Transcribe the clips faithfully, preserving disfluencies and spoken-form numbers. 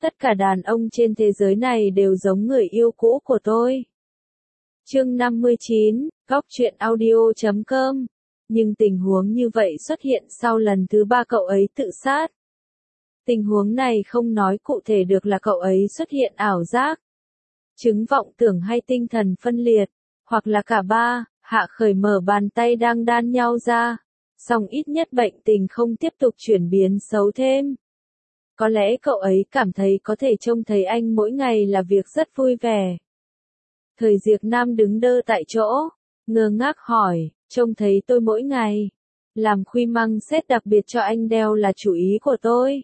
Tất cả đàn ông trên thế giới này đều giống người yêu cũ của tôi. Chương năm mươi chín, góc truyện audio chấm com. Nhưng tình huống như vậy xuất hiện sau lần thứ ba cậu ấy tự sát. Tình huống này không nói cụ thể được là cậu ấy xuất hiện ảo giác, chứng vọng tưởng hay tinh thần phân liệt, hoặc là cả ba. Hạ Khởi mở bàn tay đang đan nhau ra, song ít nhất bệnh tình không tiếp tục chuyển biến xấu thêm. Có lẽ cậu ấy cảm thấy có thể trông thấy anh mỗi ngày là việc rất vui vẻ. Thời Diệp Nam đứng đơ tại chỗ, ngơ ngác hỏi, trông thấy tôi mỗi ngày. Làm khuy măng xét đặc biệt cho anh đeo là chủ ý của tôi.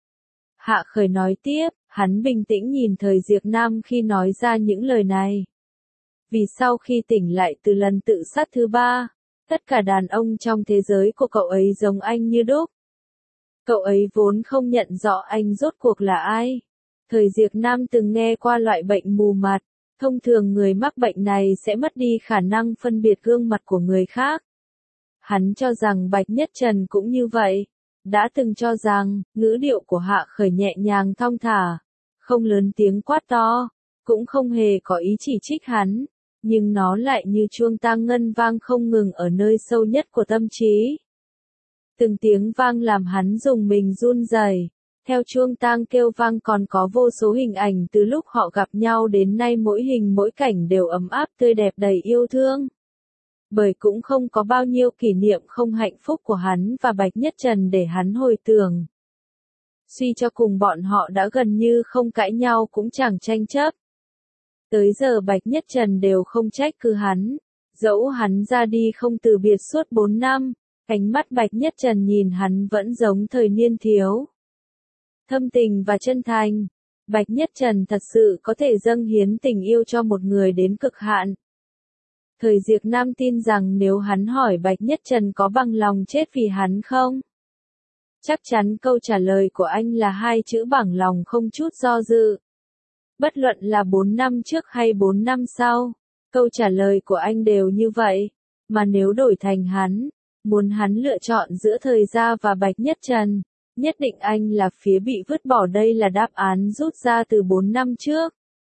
Hạ Khởi nói tiếp, hắn bình tĩnh nhìn Thời Diệp Nam khi nói ra những lời này. Vì sau khi tỉnh lại từ lần tự sát thứ ba, tất cả đàn ông trong thế giới của cậu ấy giống anh như đúc. Cậu ấy vốn không nhận rõ anh rốt cuộc là ai. Thời Diệp Nam từng nghe qua loại bệnh mù mặt, thông thường người mắc bệnh này sẽ mất đi khả năng phân biệt gương mặt của người khác. Hắn cho rằng Bạch Nhất Trần cũng như vậy, đã từng cho rằng, ngữ điệu của Hạ Khởi nhẹ nhàng thong thả, không lớn tiếng quát to, cũng không hề có ý chỉ trích hắn, nhưng nó lại như chuông tang ngân vang không ngừng ở nơi sâu nhất của tâm trí. Từng tiếng vang làm hắn dùng mình run rẩy. Theo chuông tang kêu vang còn có vô số hình ảnh từ lúc họ gặp nhau đến nay, mỗi hình mỗi cảnh đều ấm áp tươi đẹp đầy yêu thương. Bởi cũng không có bao nhiêu kỷ niệm không hạnh phúc của hắn và Bạch Nhất Trần để hắn hồi tưởng. Suy cho cùng bọn họ đã gần như không cãi nhau cũng chẳng tranh chấp. Tới giờ Bạch Nhất Trần đều không trách cứ hắn, dẫu hắn ra đi không từ biệt suốt bốn năm, ánh mắt Bạch Nhất Trần nhìn hắn vẫn giống thời niên thiếu. Thâm tình và chân thành, Bạch Nhất Trần thật sự có thể dâng hiến tình yêu cho một người đến cực hạn. Thời Diệp Nam tin rằng nếu hắn hỏi Bạch Nhất Trần có bằng lòng chết vì hắn không? Chắc chắn câu trả lời của anh là hai chữ bằng lòng không chút do dự. Bất luận là bốn năm trước hay bốn năm sau, câu trả lời của anh đều như vậy. Mà nếu đổi thành hắn, muốn hắn lựa chọn giữa Thời Gia và Bạch Nhất Trần, nhất định anh là phía bị vứt bỏ. Đây là đáp án rút ra từ bốn năm trước.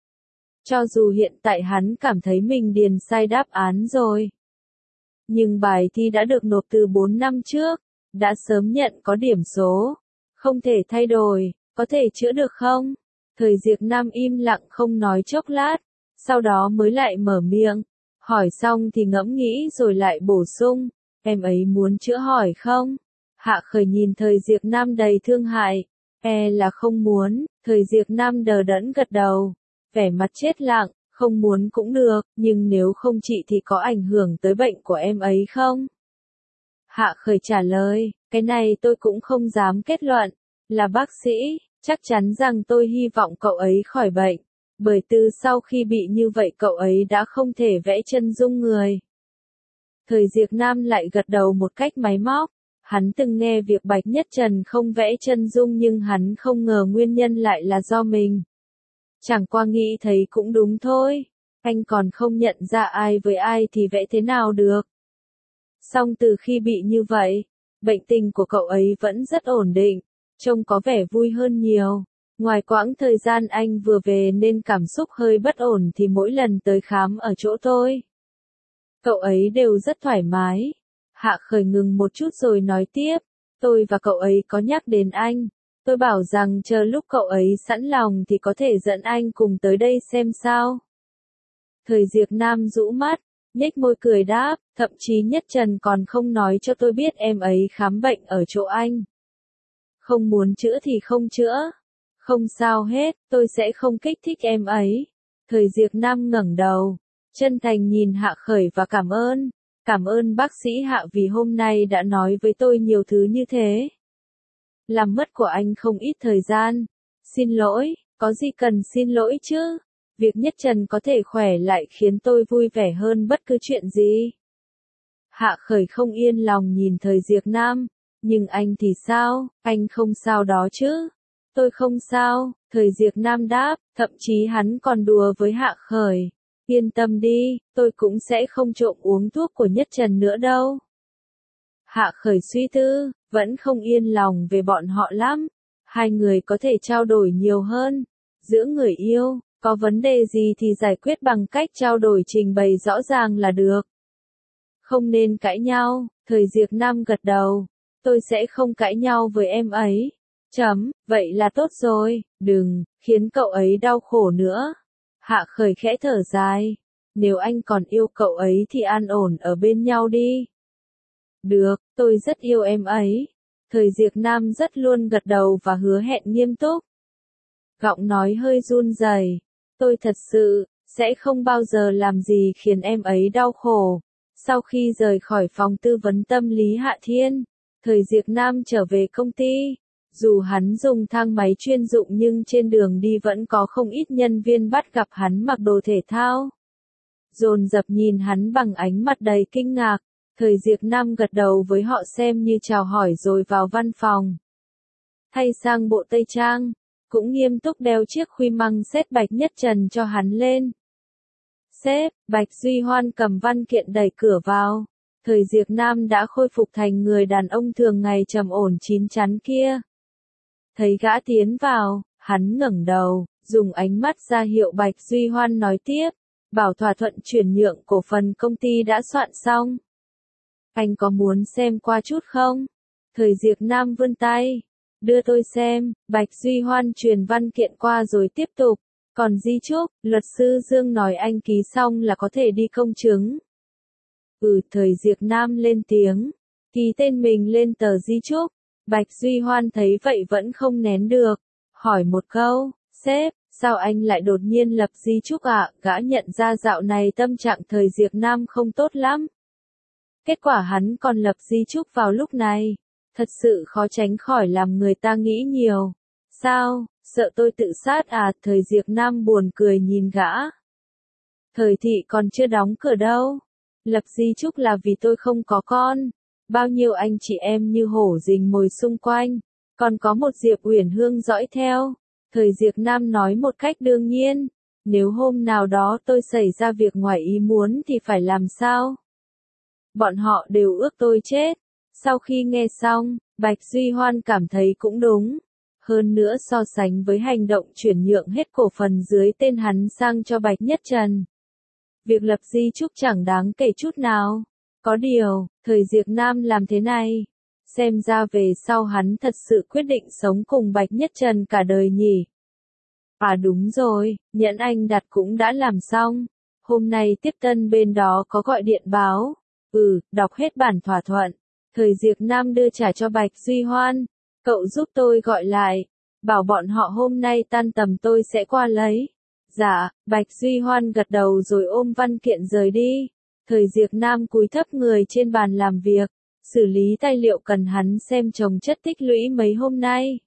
Cho dù hiện tại hắn cảm thấy mình điền sai đáp án rồi. Nhưng bài thi đã được nộp từ bốn năm trước, đã sớm nhận có điểm số. Không thể thay đổi, có thể chữa được không? Thời Diệp Nam im lặng không nói chốc lát, sau đó mới lại mở miệng. Hỏi xong thì ngẫm nghĩ rồi lại bổ sung, em ấy muốn chữa hỏi không? Hạ Khởi nhìn Thời Diệp Nam đầy thương hại, e là không muốn. Thời Diệp Nam đờ đẫn gật đầu, vẻ mặt chết lặng, không muốn cũng được, nhưng nếu không trị thì có ảnh hưởng tới bệnh của em ấy không? Hạ Khởi trả lời, cái này tôi cũng không dám kết luận, là bác sĩ, chắc chắn rằng tôi hy vọng cậu ấy khỏi bệnh, bởi từ sau khi bị như vậy cậu ấy đã không thể vẽ chân dung người. Thời Diệp Nam lại gật đầu một cách máy móc, hắn từng nghe việc Bạch Nhất Trần không vẽ chân dung nhưng hắn không ngờ nguyên nhân lại là do mình. Chẳng qua nghĩ thấy cũng đúng thôi, anh còn không nhận ra ai với ai thì vẽ thế nào được. Song từ khi bị như vậy, bệnh tình của cậu ấy vẫn rất ổn định, trông có vẻ vui hơn nhiều. Ngoài quãng thời gian anh vừa về nên cảm xúc hơi bất ổn thì mỗi lần tới khám ở chỗ tôi, cậu ấy đều rất thoải mái. Hạ Khởi ngừng một chút rồi nói tiếp, tôi và cậu ấy có nhắc đến anh. Tôi bảo rằng chờ lúc cậu ấy sẵn lòng thì có thể dẫn anh cùng tới đây xem sao. Thời Diệp Nam rũ mắt, nhếch môi cười đáp, thậm chí Nhất Trần còn không nói cho tôi biết em ấy khám bệnh ở chỗ anh. Không muốn chữa thì không chữa. Không sao hết, tôi sẽ không kích thích em ấy. Thời Diệp Nam ngẩng đầu, chân thành nhìn Hạ Khởi và cảm ơn. Cảm ơn bác sĩ Hạ vì hôm nay đã nói với tôi nhiều thứ như thế. Làm mất của anh không ít thời gian. Xin lỗi, có gì cần xin lỗi chứ? Việc Nhất Trần có thể khỏe lại khiến tôi vui vẻ hơn bất cứ chuyện gì. Hạ Khởi không yên lòng nhìn Thời Diệp Nam. Nhưng anh thì sao? Anh không sao đó chứ? Tôi không sao, Thời Diệp Nam đáp, thậm chí hắn còn đùa với Hạ Khởi. Yên tâm đi, tôi cũng sẽ không trộm uống thuốc của Nhất Trần nữa đâu. Hạ Khởi suy tư, vẫn không yên lòng về bọn họ lắm. Hai người có thể trao đổi nhiều hơn. Giữa người yêu, có vấn đề gì thì giải quyết bằng cách trao đổi trình bày rõ ràng là được. Không nên cãi nhau, Thời Diệp Nam gật đầu. Tôi sẽ không cãi nhau với em ấy. Chấm, vậy là tốt rồi, đừng, khiến cậu ấy đau khổ nữa. Hạ Khởi khẽ thở dài. Nếu anh còn yêu cậu ấy thì an ổn ở bên nhau đi. Được, tôi rất yêu em ấy. Thời Diệp Nam rất luôn gật đầu và hứa hẹn nghiêm túc. Giọng nói hơi run rẩy. Tôi thật sự, sẽ không bao giờ làm gì khiến em ấy đau khổ. Sau khi rời khỏi phòng tư vấn tâm lý Hạ Thiên, Thời Diệp Nam trở về công ty. Dù hắn dùng thang máy chuyên dụng nhưng trên đường đi vẫn có không ít nhân viên bắt gặp hắn mặc đồ thể thao. Dồn dập nhìn hắn bằng ánh mặt đầy kinh ngạc. Thời Diệp Nam gật đầu với họ xem như chào hỏi rồi vào văn phòng. Thay sang bộ tây trang, cũng nghiêm túc đeo chiếc khuy măng xét Bạch Nhất Trần cho hắn lên. Sếp, Bạch Duy Hoan cầm văn kiện đẩy cửa vào. Thời Diệp Nam đã khôi phục thành người đàn ông thường ngày trầm ổn chín chắn kia. Thấy gã tiến vào, hắn ngẩng đầu, dùng ánh mắt ra hiệu Bạch Duy Hoan nói tiếp, bảo thỏa thuận chuyển nhượng cổ phần công ty đã soạn xong. Anh có muốn xem qua chút không? Thời Diệp Nam vươn tay. Đưa tôi xem, Bạch Duy Hoan truyền văn kiện qua rồi tiếp tục. Còn di chúc, luật sư Dương nói anh ký xong là có thể đi công chứng. Ừ, Thời Diệp Nam lên tiếng. Ký tên mình lên tờ di chúc. Bạch Duy Hoan thấy vậy vẫn không nén được. Hỏi một câu, sếp, sao anh lại đột nhiên lập di chúc ạ? À? Gã nhận ra dạo này tâm trạng Thời Diệp Nam không tốt lắm. Kết quả hắn còn lập di chúc vào lúc này. Thật sự khó tránh khỏi làm người ta nghĩ nhiều. Sao, sợ tôi tự sát à? Thời Diệp Nam buồn cười nhìn gã. Thời thị còn chưa đóng cửa đâu. Lập di chúc là vì tôi không có con. Bao nhiêu anh chị em như hổ rình mồi xung quanh. Còn có một Diệp Uyển Hương dõi theo. Thời Diệp Nam nói một cách đương nhiên. Nếu hôm nào đó tôi xảy ra việc ngoài ý muốn thì phải làm sao? Bọn họ đều ước tôi chết. Sau khi nghe xong, Bạch Duy Hoan cảm thấy cũng đúng. Hơn nữa so sánh với hành động chuyển nhượng hết cổ phần dưới tên hắn sang cho Bạch Nhất Trần. Việc lập di chúc chẳng đáng kể chút nào. Có điều, Thời Diệp Nam làm thế này. Xem ra về sau hắn thật sự quyết định sống cùng Bạch Nhất Trần cả đời nhỉ. À đúng rồi, nhẫn anh đặt cũng đã làm xong. Hôm nay tiếp tân bên đó có gọi điện báo. Ừ, đọc hết bản thỏa thuận. Thời Diệp Nam đưa trả cho Bạch Duy Hoan. Cậu giúp tôi gọi lại. Bảo bọn họ hôm nay tan tầm tôi sẽ qua lấy. Dạ, Bạch Duy Hoan gật đầu rồi ôm văn kiện rời đi. Thời Diệp Nam cúi thấp người trên bàn làm việc. Xử lý tài liệu cần hắn xem chồng chất tích lũy mấy hôm nay.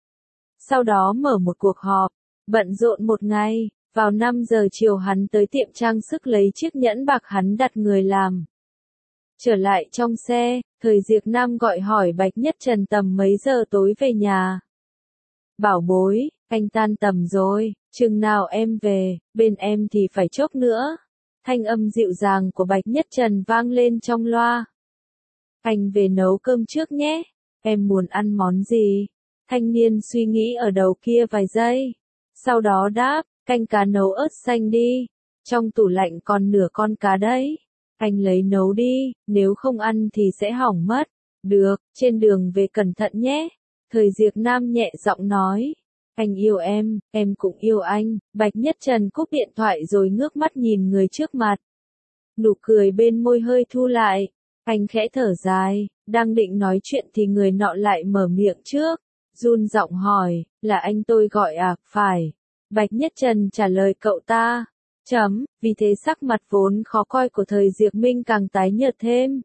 Sau đó mở một cuộc họp. Bận rộn một ngày. Vào năm giờ chiều hắn tới tiệm trang sức lấy chiếc nhẫn bạc hắn đặt người làm. Trở lại trong xe, Thời Diệp Nam gọi hỏi Bạch Nhất Trần tầm mấy giờ tối về nhà. Bảo bối, anh tan tầm rồi, chừng nào em về, bên em thì phải chốc nữa. Thanh âm dịu dàng của Bạch Nhất Trần vang lên trong loa. Anh về nấu cơm trước nhé, em muốn ăn món gì? Thanh niên suy nghĩ ở đầu kia vài giây. Sau đó đáp, canh cá nấu ớt xanh đi. Trong tủ lạnh còn nửa con cá đấy. Anh lấy nấu đi, nếu không ăn thì sẽ hỏng mất. Được, trên đường về cẩn thận nhé. Thời Diệp Nam nhẹ giọng nói. Anh yêu em, em cũng yêu anh. Bạch Nhất Trần cúp điện thoại rồi ngước mắt nhìn người trước mặt. Nụ cười bên môi hơi thu lại. Anh khẽ thở dài, đang định nói chuyện thì người nọ lại mở miệng trước. Run giọng hỏi, là anh tôi gọi à? Phải. Bạch Nhất Trần trả lời cậu ta. Chấm, vì thế sắc mặt vốn khó coi của Thời Diệp Minh càng tái nhợt thêm.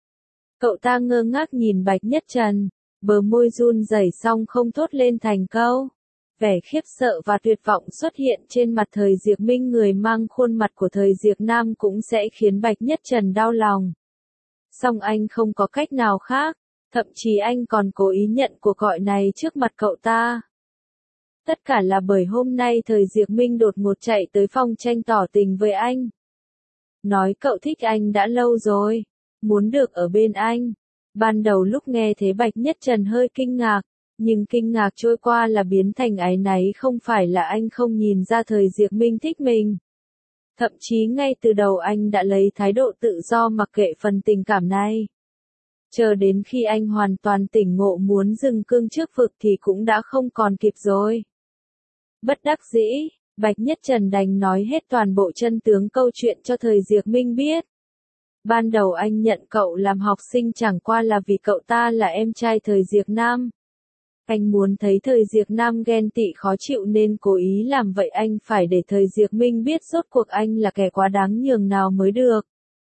Cậu ta ngơ ngác nhìn Bạch Nhất Trần, bờ môi run rẩy xong không thốt lên thành câu. Vẻ khiếp sợ và tuyệt vọng xuất hiện trên mặt Thời Diệp Minh, người mang khuôn mặt của Thời Diệp Nam cũng sẽ khiến Bạch Nhất Trần đau lòng. Song anh không có cách nào khác, thậm chí anh còn cố ý nhận cuộc gọi này trước mặt cậu ta. Tất cả là bởi hôm nay Thời Diệp Minh đột ngột chạy tới phòng tranh tỏ tình với anh. Nói cậu thích anh đã lâu rồi, muốn được ở bên anh. Ban đầu lúc nghe thế Bạch Nhất Trần hơi kinh ngạc, Nhưng kinh ngạc trôi qua là biến thành áy náy, không phải là anh không nhìn ra Thời Diệp Minh thích mình. Thậm chí ngay từ đầu anh đã lấy thái độ tự do mặc kệ phần tình cảm này. Chờ đến khi anh hoàn toàn tỉnh ngộ muốn dừng cương trước vực thì cũng đã không còn kịp rồi. Bất đắc dĩ, Bạch Nhất Trần đành nói hết toàn bộ chân tướng câu chuyện cho Thời Diệp Minh biết. Ban đầu anh nhận cậu làm học sinh chẳng qua là vì cậu ta là em trai Thời Diệp Nam. Anh muốn thấy Thời Diệp Nam ghen tị khó chịu nên cố ý làm vậy, anh phải để Thời Diệp Minh biết rốt cuộc anh là kẻ quá đáng nhường nào mới được.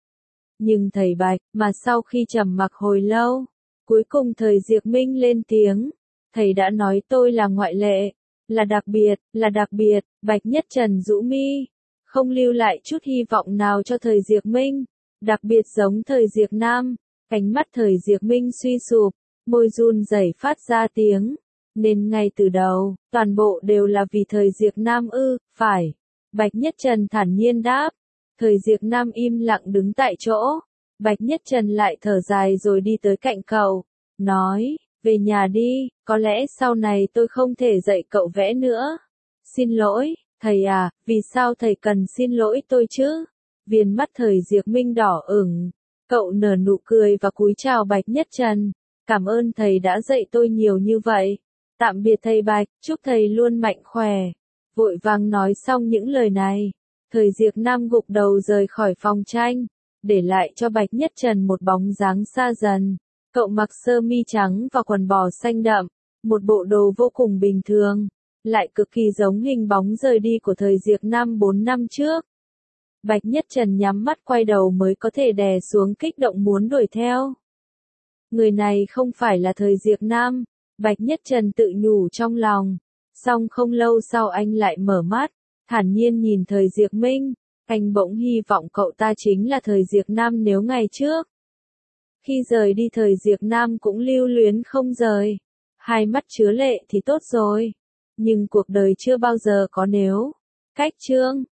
Nhưng thầy Bạch, mà sau khi trầm mặc hồi lâu, cuối cùng Thời Diệp Minh lên tiếng. Thầy đã nói tôi là ngoại lệ, là đặc biệt, là đặc biệt. Bạch Nhất Trần rũ mi, không lưu lại chút hy vọng nào cho Thời Diệp Minh. Đặc biệt giống Thời Diệp Nam, ánh mắt Thời Diệp Minh suy sụp, môi run rẩy phát ra tiếng. Nên ngay từ đầu, toàn bộ đều là vì Thời Diệp Nam ư, phải. Bạch Nhất Trần thản nhiên đáp. Thời Diệp Nam im lặng đứng tại chỗ. Bạch Nhất Trần lại thở dài rồi đi tới cạnh cậu. Nói, về nhà đi, có lẽ sau này tôi không thể dạy cậu vẽ nữa. Xin lỗi, thầy à, vì sao thầy cần xin lỗi tôi chứ? Viền mắt Thời Diệp Minh đỏ ửng. Cậu nở nụ cười và cúi chào Bạch Nhất Trần. Cảm ơn thầy đã dạy tôi nhiều như vậy. Tạm biệt thầy Bạch, chúc thầy luôn mạnh khỏe. Vội vàng nói xong những lời này, Thời Diệp Nam gục đầu rời khỏi phòng tranh, để lại cho Bạch Nhất Trần một bóng dáng xa dần. Cậu mặc sơ mi trắng và quần bò xanh đậm, một bộ đồ vô cùng bình thường, lại cực kỳ giống hình bóng rời đi của Thời Diệp Nam bốn năm trước. Bạch Nhất Trần nhắm mắt quay đầu mới có thể đè xuống kích động muốn đuổi theo. Người này không phải là Thời Diệp Nam, Bạch Nhất Trần tự nhủ trong lòng. Xong không lâu sau anh lại mở mắt, thản nhiên nhìn Thời Diệp Minh. Anh bỗng hy vọng cậu ta chính là Thời Diệp Nam nếu ngày trước. Khi rời đi Thời Diệp Nam cũng lưu luyến không rời. Hai mắt chứa lệ thì tốt rồi. Nhưng cuộc đời chưa bao giờ có nếu. Cách chương